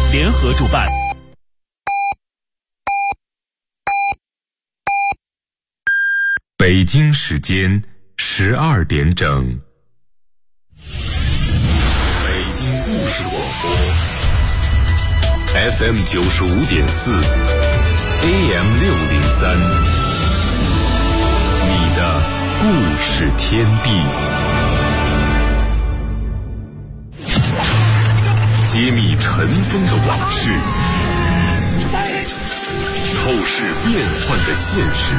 联合主办。 北京时间12点整。北京故事广播 FM 95.4 AM 603，你的故事天地。揭秘尘封的往事，透视变幻的现实，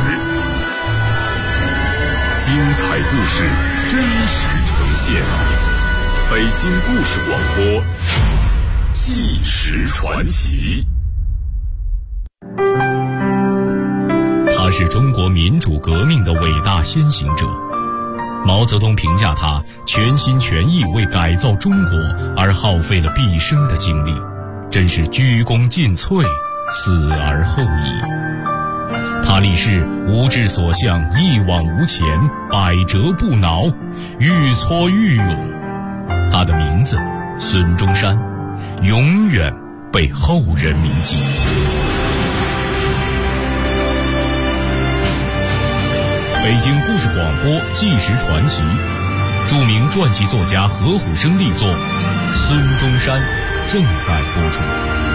精彩故事真实呈现。北京故事广播，纪实传奇。 他是中国民主革命的伟大先行者。毛泽东评价他全心全意为改造中国而耗费了毕生的精力，真是鞠躬尽瘁，死而后已。他立誓无志所向，一往无前，百折不挠，愈挫愈勇。他的名字孙中山，永远被后人铭记。北京故事广播纪实传奇，著名传记作家何虎生力作《孙中山》正在播出。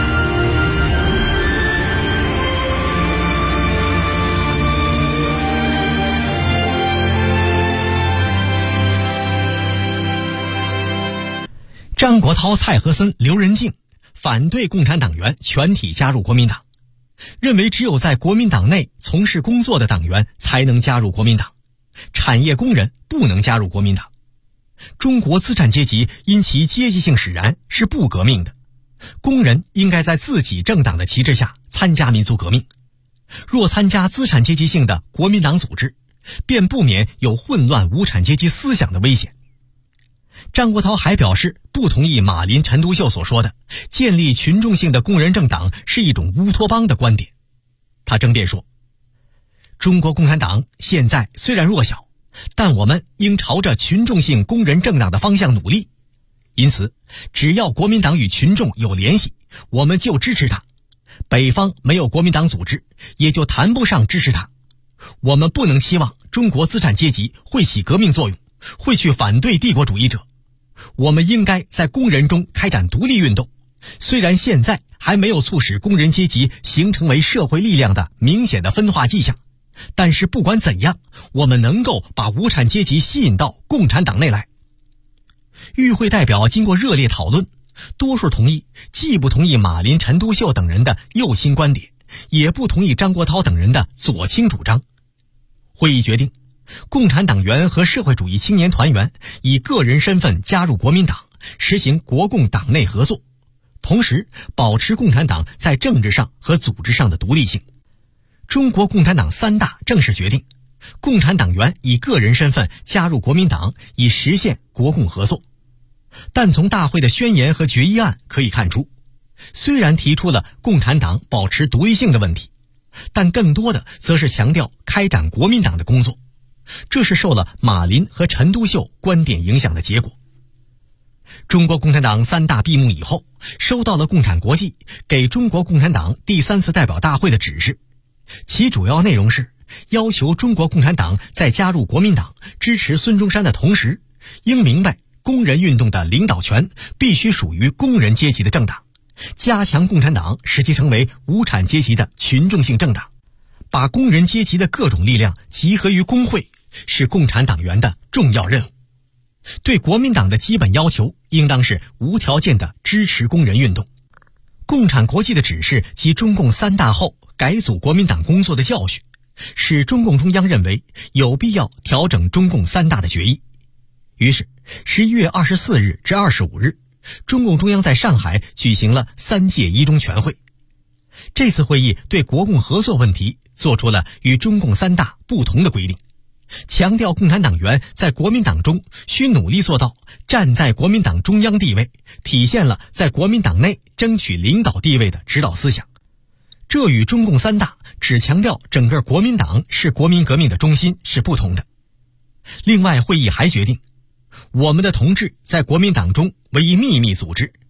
张国焘、蔡和森、刘仁静反对共产党员全体加入国民党，认为只有在国民党内从事工作的党员才能加入国民党，产业工人不能加入国民党。中国资产阶级因其阶级性使然是不革命的，工人应该在自己政党的旗帜下参加民族革命。若参加资产阶级性的国民党组织，便不免有混乱无产阶级思想的危险。张国焘还表示不同意马林、陈独秀所说的建立群众性的工人政党是一种乌托邦的观点。他争辩说，中国共产党现在虽然弱小，但我们应朝着群众性工人政党的方向努力，因此只要国民党与群众有联系，我们就支持他。北方没有国民党组织，也就谈不上支持他。我们不能期望中国资产阶级会起革命作用，会去反对帝国主义者。我们应该在工人中开展独立运动，虽然现在还没有促使工人阶级形成为社会力量的明显的分化迹象，但是不管怎样，我们能够把无产阶级吸引到共产党内来。与会代表经过热烈讨论，多数同意，既不同意马林、陈独秀等人的右倾观点，也不同意张国焘等人的左倾主张。会议决定，共产党员和社会主义青年团员以个人身份加入国民党，实行国共党内合作，同时保持共产党在政治上和组织上的独立性。中国共产党3大正式决定，共产党员以个人身份加入国民党，以实现国共合作。但从大会的宣言和决议案可以看出，虽然提出了共产党保持独立性的问题，但更多的则是强调开展国民党的工作。这是受了马林和陈独秀观点影响的结果。中国共产党3大闭幕以后，收到了共产国际给中国共产党第3次代表大会的指示，其主要内容是要求中国共产党在加入国民党、支持孙中山的同时，应明白工人运动的领导权必须属于工人阶级的政党，加强共产党使其成为无产阶级的群众性政党，把工人阶级的各种力量集合于工会，是共产党员的重要任务。对国民党的基本要求应当是无条件的支持工人运动。共产国际的指示及中共3大后改组国民党工作的教训，使中共中央认为有必要调整中共3大的决议。于是11月24日至25日，中共中央在上海举行了3届一中全会。这次会议对国共合作问题做出了与中共3大不同的规定，强调共产党员在国民党中需努力做到站在国民党中央地位，体现了在国民党内争取领导地位的指导思想。这与中共3大只强调整个国民党是国民革命的中心是不同的。另外，会议还决定，我们的同志在国民党中为一秘密组织，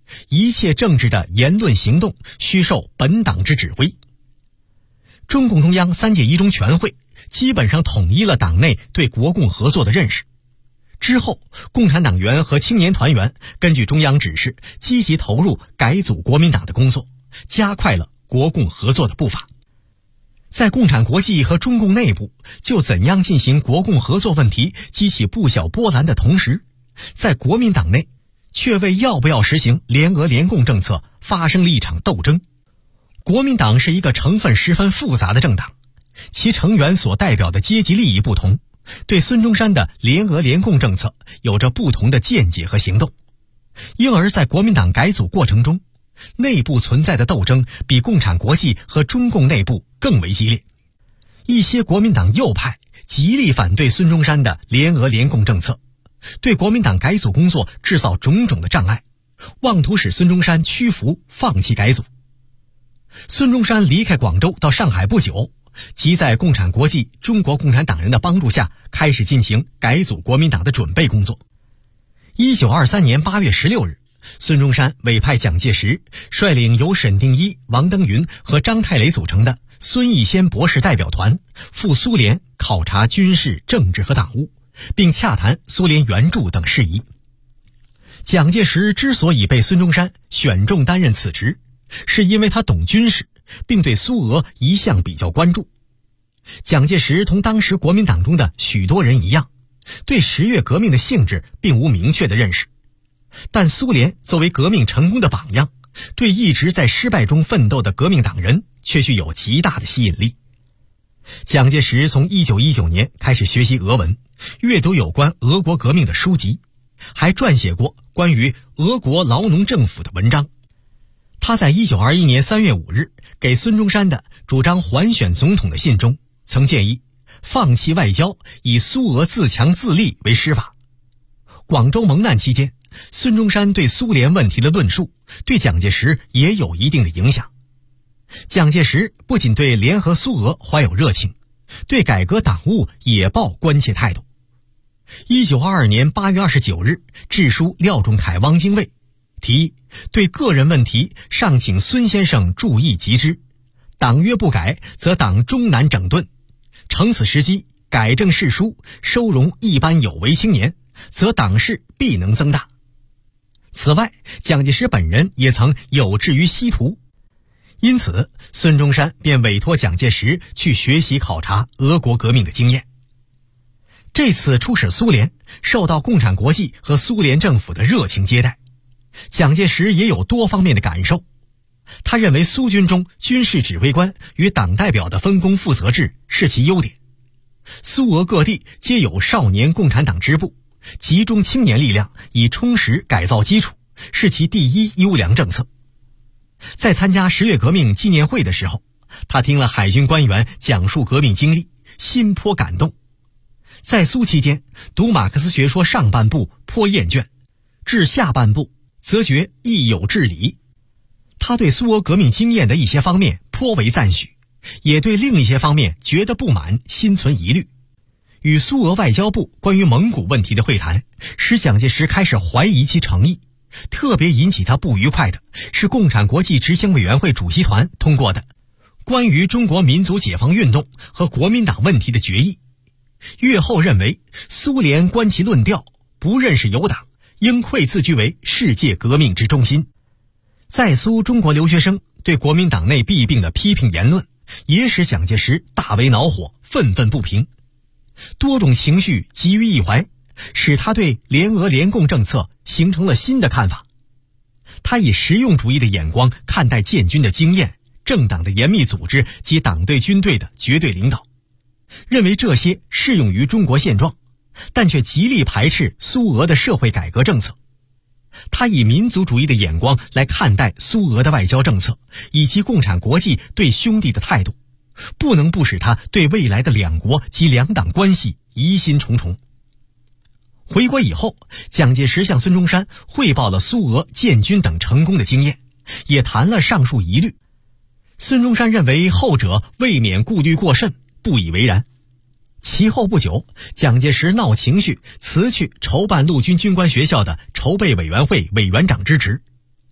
一切政治的言论行动须受本党之指挥。中共中央3届一中全会基本上统一了党内对国共合作的认识。之后，共产党员和青年团员根据中央指示，积极投入改组国民党的工作，加快了国共合作的步伐。在共产国际和中共内部就怎样进行国共合作问题激起不小波澜的同时，在国民党内却为要不要实行联俄联共政策发生了一场斗争。国民党是一个成分十分复杂的政党，其成员所代表的阶级利益不同，对孙中山的联俄联共政策有着不同的见解和行动，因而在国民党改组过程中，内部存在的斗争比共产国际和中共内部更为激烈。一些国民党右派极力反对孙中山的联俄联共政策，对国民党改组工作制造种种的障碍，妄图使孙中山屈服放弃改组。孙中山离开广州到上海不久，即在共产国际、中国共产党人的帮助下，开始进行改组国民党的准备工作。1923年8月16日，孙中山委派蒋介石率领由沈定一、王登云和张太雷组成的孙逸仙博士代表团赴苏联考察军事、政治和党务，并洽谈苏联援助等事宜。蒋介石之所以被孙中山选中担任此职，是因为他懂军事，并对苏俄一向比较关注。蒋介石同当时国民党中的许多人一样，对10月革命的性质并无明确的认识，但苏联作为革命成功的榜样，对一直在失败中奋斗的革命党人却具有极大的吸引力。蒋介石从1919年开始学习俄文，阅读有关俄国革命的书籍，还撰写过关于俄国劳农政府的文章。他在1921年3月5日给孙中山的主张还选总统的信中，曾建议放弃外交，以苏俄自强自立为师法。广州蒙难期间，孙中山对苏联问题的论述对蒋介石也有一定的影响。蒋介石不仅对联合苏俄怀有热情，对改革党务也抱关切态度。1922年8月29日致书廖仲恺、汪精卫，提议对个人问题尚请孙先生注意及之，党约不改，则党终难整顿，乘此时机改正世书，收容一般有为青年，则党势必能增大。此外，蒋介石本人也曾有志于西图，因此孙中山便委托蒋介石去学习考察俄国革命的经验。这次出使苏联，受到共产国际和苏联政府的热情接待，蒋介石也有多方面的感受。他认为苏军中军事指挥官与党代表的分工负责制是其优点，苏俄各地皆有少年共产党支部，集中青年力量以充实改造基础，是其第一优良政策。在参加10月革命纪念会的时候，他听了海军官员讲述革命经历，心颇感动。在苏期间，读马克思学说上半部颇厌倦，至下半部则觉亦有至理。他对苏俄革命经验的一些方面颇为赞许，也对另一些方面觉得不满，心存疑虑。与苏俄外交部关于蒙古问题的会谈，使蒋介石开始怀疑其诚意。特别引起他不愉快的是共产国际执行委员会主席团通过的关于中国民族解放运动和国民党问题的决议。越后认为苏联观其论调，不认识有党，应愧自居为世界革命之中心。在苏中国留学生对国民党内弊病的批评言论，也使蒋介石大为恼火，愤愤不平。多种情绪集于一怀，使他对联俄联共政策形成了新的看法。他以实用主义的眼光看待建军的经验、政党的严密组织及党对军队的绝对领导，认为这些适用于中国现状，但却极力排斥苏俄的社会改革政策。他以民族主义的眼光来看待苏俄的外交政策以及共产国际对兄弟的态度，不能不使他对未来的两国及两党关系疑心重重。回国以后，蒋介石向孙中山汇报了苏俄建军等成功的经验，也谈了上述疑虑。孙中山认为后者未免顾虑过甚，不以为然。其后不久，蒋介石闹情绪，辞去筹办陆军军官学校的筹备委员会委员长之职。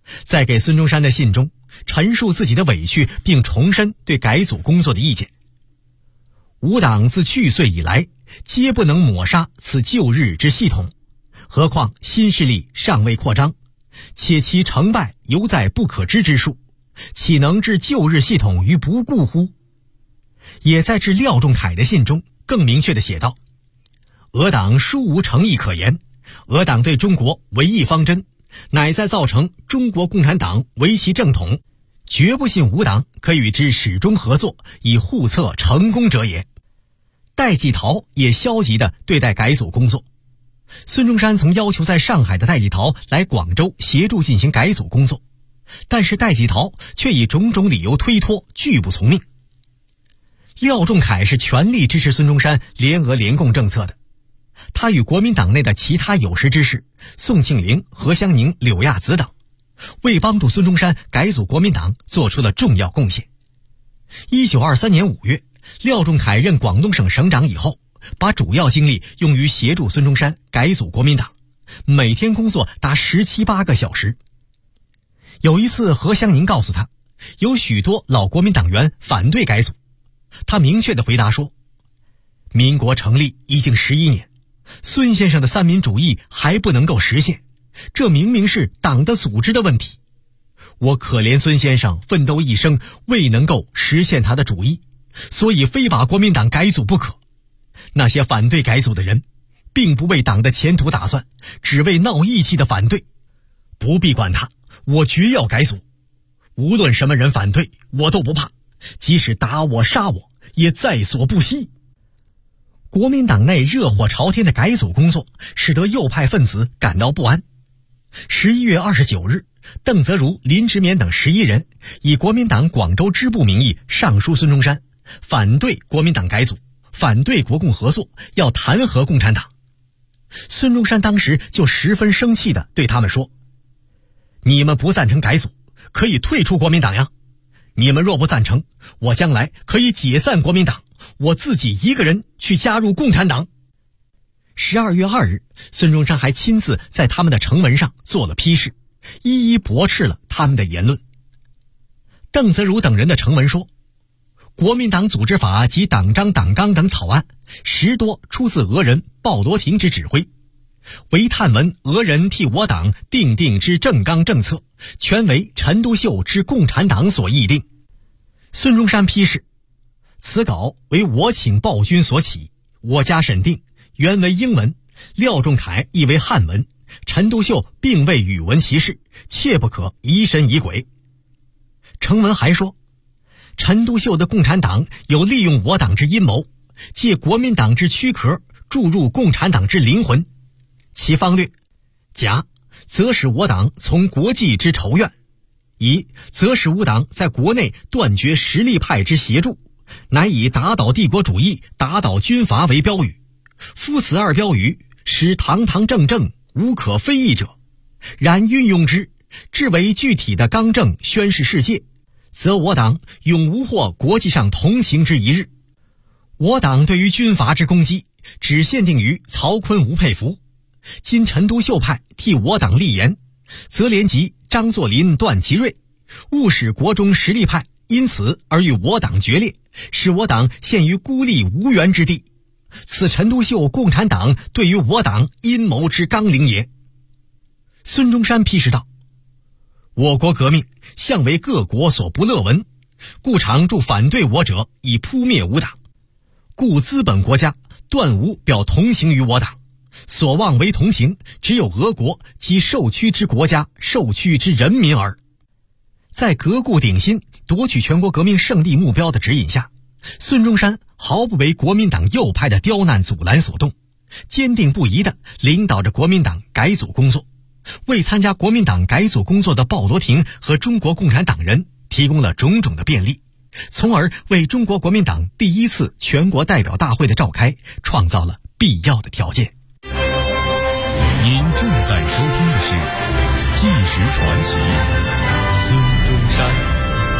在给孙中山的信中陈述自己的委屈，并重申对改组工作的意见。吾党自去岁以来，皆不能抹杀此旧日之系统，何况新势力尚未扩张，且其成败犹在不可知之数，岂能置旧日系统于不顾乎？也在致廖仲恺的信中更明确地写道：俄党殊无诚意可言，俄党对中国唯一方针，乃在造成中国共产党为其正统，绝不信吾党可与之始终合作，以互策成功者也。戴季陶也消极地对待改组工作。孙中山曾要求在上海的戴季陶来广州协助进行改组工作，但是戴季陶却以种种理由推脱，拒不从命。廖仲恺是全力支持孙中山联俄联共政策的，他与国民党内的其他有识之士宋庆龄、何香凝、柳亚子等，为帮助孙中山改组国民党做出了重要贡献。1923年5月，廖仲恺任广东省省长以后，把主要精力用于协助孙中山改组国民党，每天工作达17、18个小时。有一次，何香凝告诉他，有许多老国民党员反对改组，他明确地回答说：民国成立已经11年，孙先生的三民主义还不能够实现，这明明是党的组织的问题。我可怜孙先生奋斗一生未能够实现他的主义，所以非把国民党改组不可。那些反对改组的人并不为党的前途打算，只为闹义气的反对。不必管他，我决要改组。无论什么人反对，我都不怕，即使打我杀我也在所不惜。国民党内热火朝天的改组工作使得右派分子感到不安。11月29日，邓泽如、林直勉等11人以国民党广州支部名义上书孙中山，反对国民党改组，反对国共合作，要弹劾共产党。孙中山当时就十分生气地对他们说：你们不赞成改组，可以退出国民党呀。你们若不赞成，我将来可以解散国民党，我自己一个人去加入共产党。12月2日，孙中山还亲自在他们的城门上做了批示，一一驳斥了他们的言论。邓泽如等人的城门说：国民党组织法及党章党纲等草案10多出自俄人鲍罗廷之指挥，唯探闻俄人替我党定之政纲政策，全为陈独秀之共产党所议定。孙中山批示：此稿为我请鲍军所起，我家审定，原为英文，廖仲恺译为汉文，陈独秀并未语文其事，切不可疑神疑鬼。成文还说，陈独秀的共产党有利用我党之阴谋，借国民党之躯壳注入共产党之灵魂，其方略：甲，则使我党从国际之仇怨；乙，则使吾党在国内断绝实力派之协助，乃以打倒帝国主义、打倒军阀为标语。夫此二标语，使堂堂正正，无可非议者。然运用之，至为具体的纲正宣示世界，则我党永无获国际上同情之一日。我党对于军阀之攻击，只限定于曹锟、吴佩孚。今陈独秀派替我党立言，则连及张作霖、段祺瑞，误使国中实力派因此而与我党决裂，使我党陷于孤立无援之地。此陈独秀共产党对于我党阴谋之纲领也。孙中山批示道：我国革命向为各国所不乐闻，故常助反对我者以扑灭吾党，故资本国家断无表同情于我党，所望为同情，只有俄国及受屈之国家、受屈之人民耳。在革故鼎新、夺取全国革命胜利目标的指引下，孙中山毫不为国民党右派的刁难阻拦所动，坚定不移地领导着国民党改组工作，为参加国民党改组工作的鲍罗廷和中国共产党人提供了种种的便利，从而为中国国民党第一次全国代表大会的召开创造了必要的条件。 您正在收听的是《纪实传奇》，孙中山。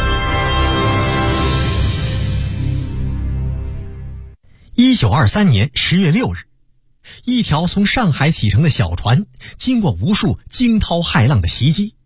1923年10月6日，一条从上海启程的小船，经过无数惊涛骇浪的袭击，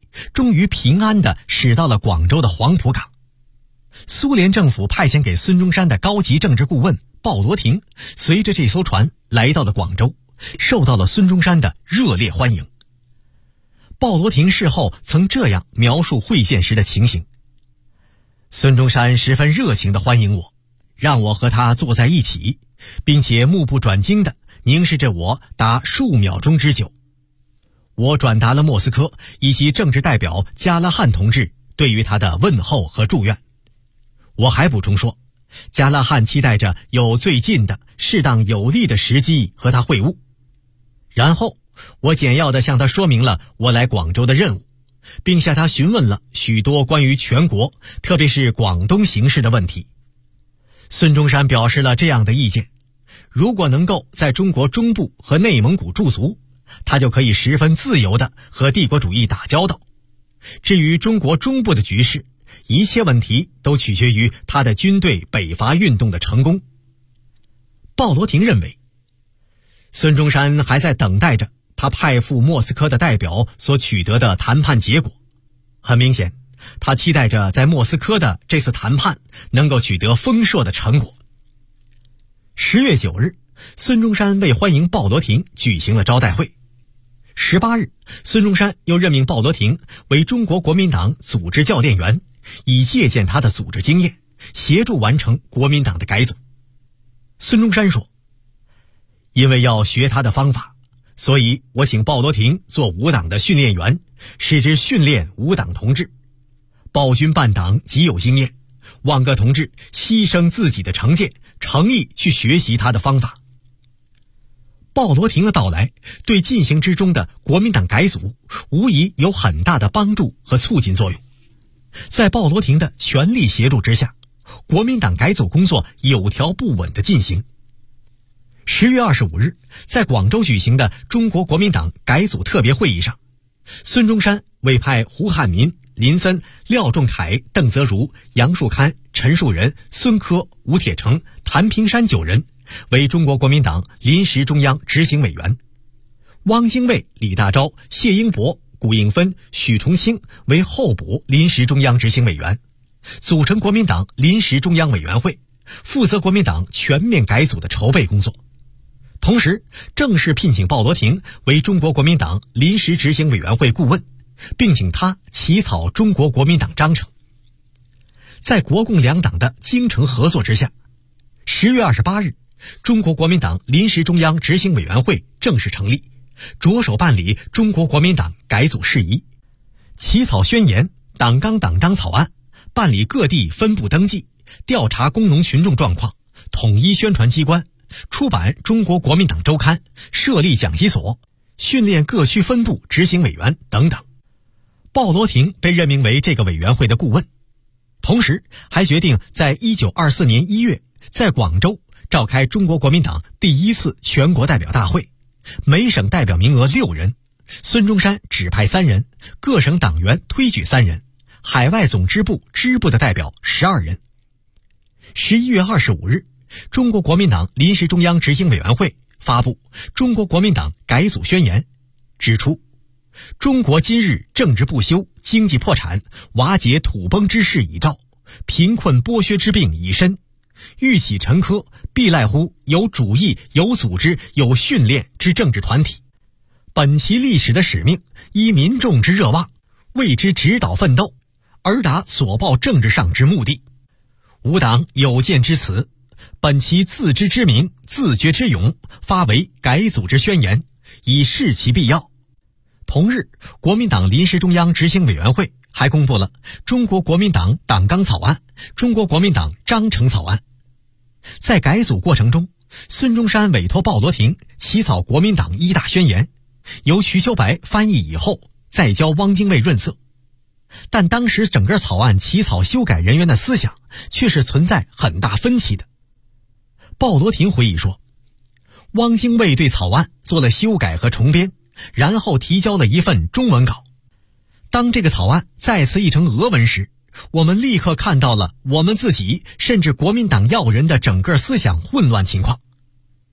终于平安地驶到了广州的黄浦港。苏联政府派遣给孙中山的高级政治顾问鲍罗廷，随着这艘船来到了广州，受到了孙中山的热烈欢迎。鲍罗廷事后曾这样描述会见时的情形：孙中山十分热情地欢迎我，让我和他坐在一起，并且目不转睛地凝视着我达数秒钟之久。我转达了莫斯科以及政治代表加拉汉同志对于他的问候和祝愿。我还补充说，加拉汉期待着有最近的适当有利的时机和他会晤。然后我简要地向他说明了我来广州的任务，并向他询问了许多关于全国特别是广东形势的问题。孙中山表示了这样的意见：如果能够在中国中部和内蒙古驻足，他就可以十分自由地和帝国主义打交道。至于中国中部的局势，一切问题都取决于他的军队北伐运动的成功。鲍罗廷认为，孙中山还在等待着他派赴莫斯科的代表所取得的谈判结果。很明显，他期待着在莫斯科的这次谈判能够取得丰硕的成果。10月9日，孙中山为欢迎鲍罗廷举行了招待会。18日，孙中山又任命鲍罗廷为中国国民党组织教练员，以借鉴他的组织经验，协助完成国民党的改组。孙中山说，因为要学他的方法，所以我请鲍罗廷做吾党的训练员，使之训练吾党同志。鲍军办党极有经验，望各同志牺牲自己的成见，诚意去学习他的方法。鲍罗廷的到来对进行之中的国民党改组无疑有很大的帮助和促进作用。在鲍罗廷的全力协助之下，国民党改组工作有条不紊地进行。10月25日，在广州举行的中国国民党改组特别会议上，孙中山委派胡汉民、林森、廖仲恺、邓泽如、杨树堪、陈树人、孙科、吴铁城、谭平山9人为中国国民党临时中央执行委员，汪精卫、李大钊、谢英伯、古应芬、许崇清为候补临时中央执行委员，组成国民党临时中央委员会，负责国民党全面改组的筹备工作。同时正式聘请鲍罗廷为中国国民党临时执行委员会顾问，并请他起草中国国民党章程。在国共两党的精诚合作之下，10月28日，中国国民党临时中央执行委员会正式成立，着手办理中国国民党改组事宜，起草宣言、党纲党章草案，办理各地分部登记，调查工农群众状况，统一宣传机关，出版中国国民党周刊，设立讲习所，训练各区分部执行委员等等。鲍罗廷被任命为这个委员会的顾问，同时还决定在1924年1月在广州召开中国国民党第1次全国代表大会，每省代表名额6人，孙中山指派3人，各省党员推举3人，海外总支部支部的代表12人。11月25日，中国国民党临时中央执行委员会发布《中国国民党改组宣言》，指出中国今日政治不修，经济破产，瓦解土崩之势已兆，贫困剥削之病已深，欲起成科，必赖乎有主义、有组织、有训练之政治团体。本其历史的使命，依民众之热望，为之指导奋斗，而达所报政治上之目的。吾党有见之辞，本其自知之明，自觉之勇，发为改组之宣言，以示其必要。同日，国民党临时中央执行委员会还公布了中国国民党党纲草案、中国国民党章程草案。在改组过程中，孙中山委托鲍罗廷起草国民党1大宣言，由瞿秋白翻译以后再交汪精卫润色。但当时整个草案起草修改人员的思想却是存在很大分歧的。鲍罗廷回忆说，汪精卫对草案做了修改和重编，然后提交了一份中文稿。当这个草案再次译成俄文时，我们立刻看到了我们自己甚至国民党要人的整个思想混乱情况。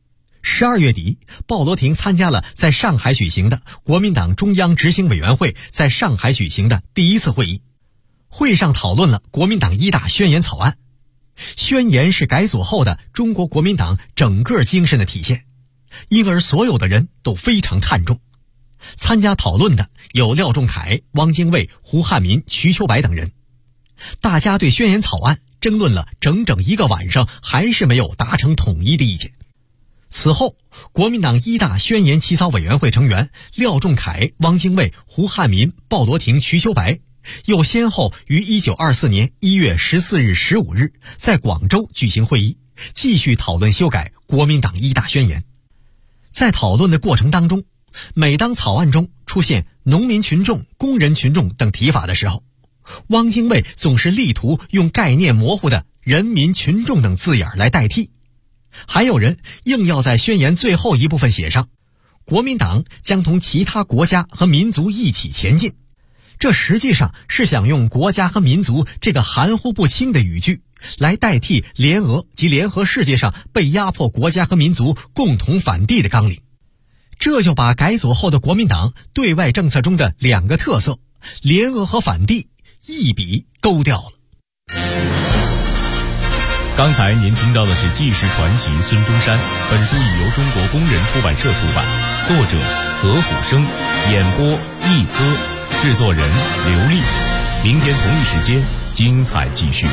12月底，鲍罗廷参加了在上海举行的国民党中央执行委员会在上海举行的第一次会议。会上讨论了国民党1大宣言草案。宣言是改组后的中国国民党整个精神的体现，因而所有的人都非常看重。参加讨论的有廖仲恺、汪精卫、胡汉民、瞿秋白等人。大家对宣言草案争论了整整1个晚上，还是没有达成统一的意见。此后，国民党1大宣言起草委员会成员廖仲恺、汪精卫、胡汉民、鲍罗廷、瞿秋白又先后于1924年1月14日、15日在广州举行会议，继续讨论修改国民党1大宣言。在讨论的过程当中，每当草案中出现农民群众、工人群众等提法的时候，汪精卫总是力图用概念模糊的人民群众等字眼来代替。还有人硬要在宣言最后一部分写上国民党将同其他国家和民族一起前进，这实际上是想用国家和民族这个含糊不清的语句来代替联俄及联合世界上被压迫国家和民族共同反帝的纲领。这就把改组后的国民党对外政策中的2个特色联俄和反帝一笔勾掉了。 刚才您听到的是纪实传奇孙中山，本书已由中国工人出版社出版，作者何虎生，演播一哥，制作人刘丽。明天同一时间精彩继续。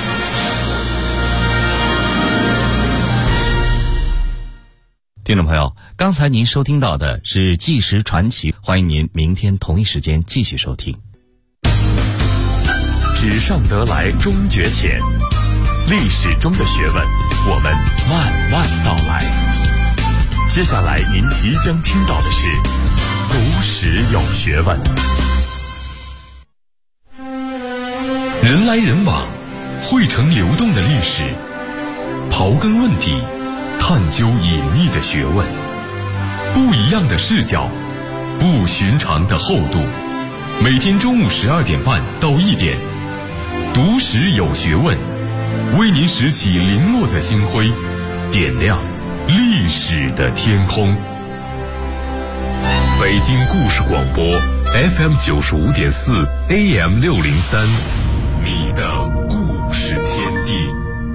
听众朋友，刚才您收听到的是纪实传奇，欢迎您明天同一时间继续收听。 纸上得来终觉浅，历史中的学问，我们慢慢道来。接下来您即将听到的是读史有学问。人来人往，汇成流动的历史，刨根问底，探究隐秘的学问，不一样的视角，不寻常的厚度。每天中午12点半到1点，读史有学问，为您拾起零落的星辉，点亮历史的天空。北京故事广播 FM 95.4 AM 603，你的故事天地。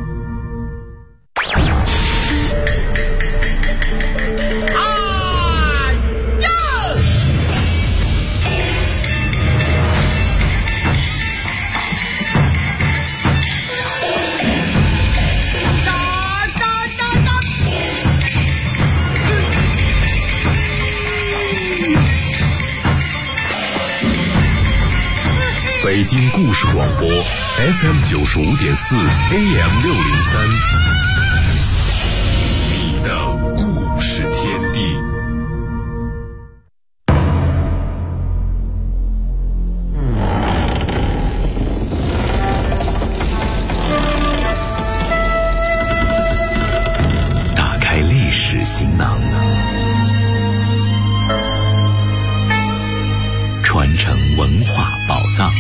北京故事广播 FM 95.4 AM 603，你的故事天地。打开历史行囊，传承文化宝藏。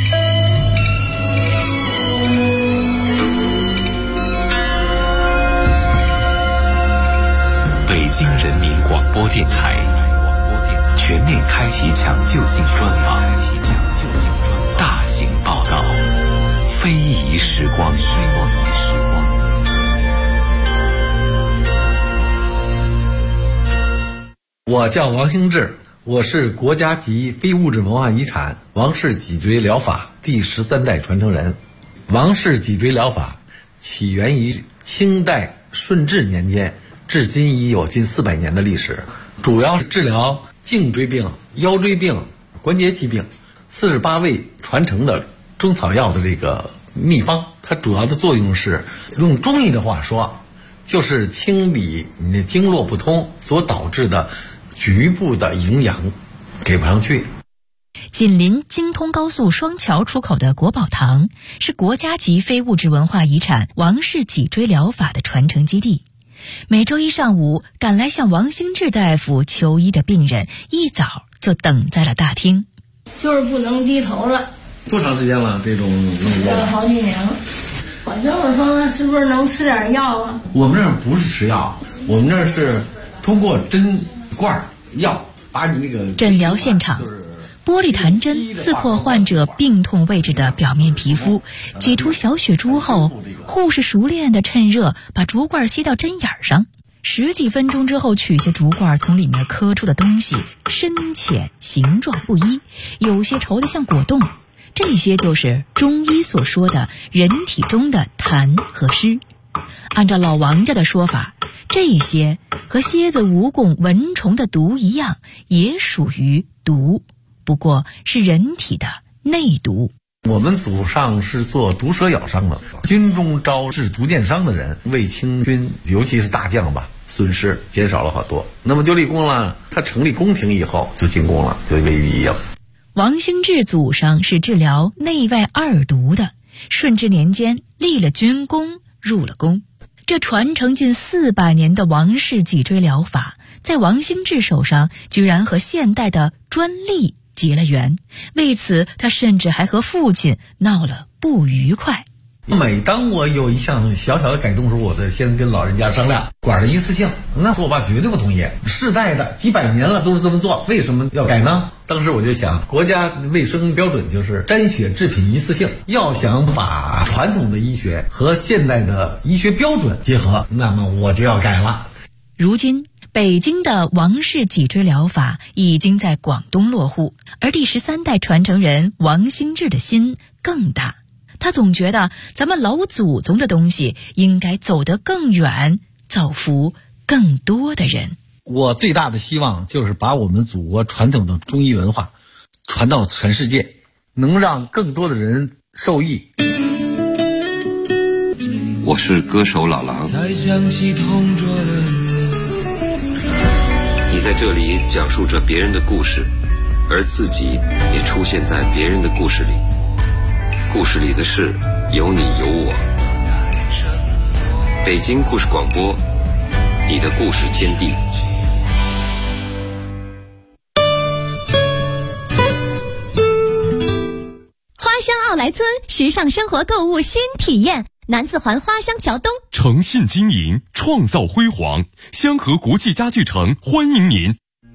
北京人民广播电台全面开启抢救性专访，大型报道，非遗时光。 我叫王兴志，我是国家级非物质文化遗产王氏脊椎疗法第13代传承人。王氏脊椎疗法起源于清代顺治年间，至今已有近400年的历史，主要是治疗颈椎病、腰椎病、关节疾病，48味传承的中草药的这个秘方。它主要的作用是，用中医的话说，就是清理你的经络不通所导致的局部的营养给不上去。 紧邻京通高速双桥出口的国宝堂是国家级非物质文化遗产王氏脊椎疗法的传承基地。每周一上午，赶来向王兴志大夫求医的病人一早就等在了大厅。 就是不能低头了。 多长时间了？这种弄药？ 好几年了。我就是说，是不是能吃点药啊？ 我们这儿不是吃药，我们这儿是通过针管药把你那个诊疗现场，玻璃弹针刺破患者病痛位置的表面皮肤，挤出小血珠后，护士熟练地趁热把竹罐吸到针眼上。10几分钟之后，取下竹罐，从里面磕出的东西深浅形状不一，有些稠得像果冻。这些就是中医所说的人体中的痰和湿。按照老王家的说法，这些和蝎子、蜈蚣、蚊虫的毒一样，也属于毒，不过是人体的内毒。 我们祖上是做毒蛇咬伤的，军中招致毒箭伤的人，为清军尤其是大将吧，损失减少了好多。那么就立功了，他成立宫廷以后就进宫了，就为御医了。 王兴志祖上是治疗内外二毒的，顺治年间立了军功，入了宫。这传承近400年的王氏脊椎疗法，在王兴志手上居然和现代的专利结了缘，为此他甚至还和父亲闹了不愉快。 每当我有一项小小的改动的时候，我得先跟老人家商量，管的一次性。那我爸绝对不同意，世代的几百年了都是这么做，为什么要改呢？当时我就想，国家卫生标准就是沾血制品一次性，要想把传统的医学和现代的医学标准结合，那么我就要改了。 如今北京的王氏脊椎疗法已经在广东落户，而第13代传承人王兴志的心更大。他总觉得咱们老祖宗的东西应该走得更远，造福更多的人。 我最大的希望就是把我们祖国传统的中医文化传到全世界，能让更多的人受益。 我是歌手老狼，你在这里讲述着别人的故事，而自己也出现在别人的故事里。故事里的事有你有我。北京故事广播，你的故事天地。 花乡奥莱村时尚生活购物新体验，南四环花乡桥东， 诚信经营，创造辉煌。香河国际家具城欢迎您。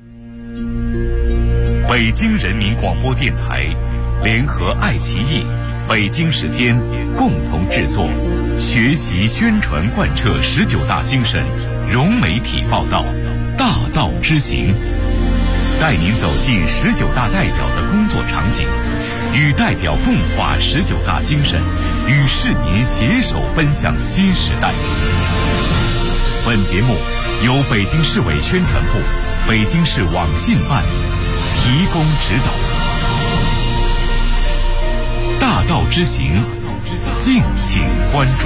北京人民广播电台联合爱奇艺、北京时间共同制作，学习宣传贯彻19大精神，融媒体报道，大道之行，带您走进19大代表的工作场景，与代表共话19大精神，与市民携手奔向新时代。本节目由北京市委宣传部、北京市网信办提供指导。大道之行，敬请关注。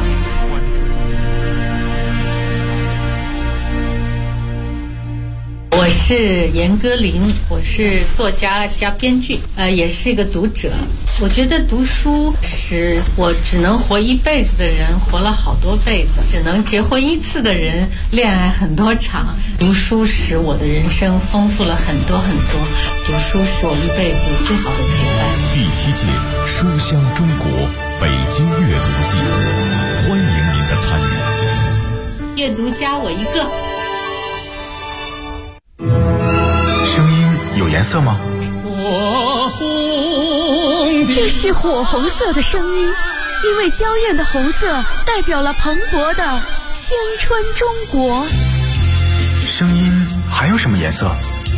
我是严歌苓，我是作家加编剧，也是一个读者。我觉得读书使我只能活一辈子的人活了好多辈子，只能结婚一次的人恋爱很多场。读书使我的人生丰富了很多很多，读书是我一辈子最好的陪伴。 第7届书香中国北京阅读季，欢迎您的参与。 阅读加我一个。 声音有颜色吗？ 这是火红色的声音，因为娇艳的红色代表了蓬勃的青春中国。 声音还有什么颜色？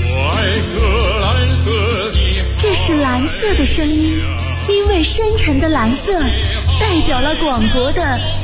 这是蓝色的声音，因为深沉的蓝色代表了广博的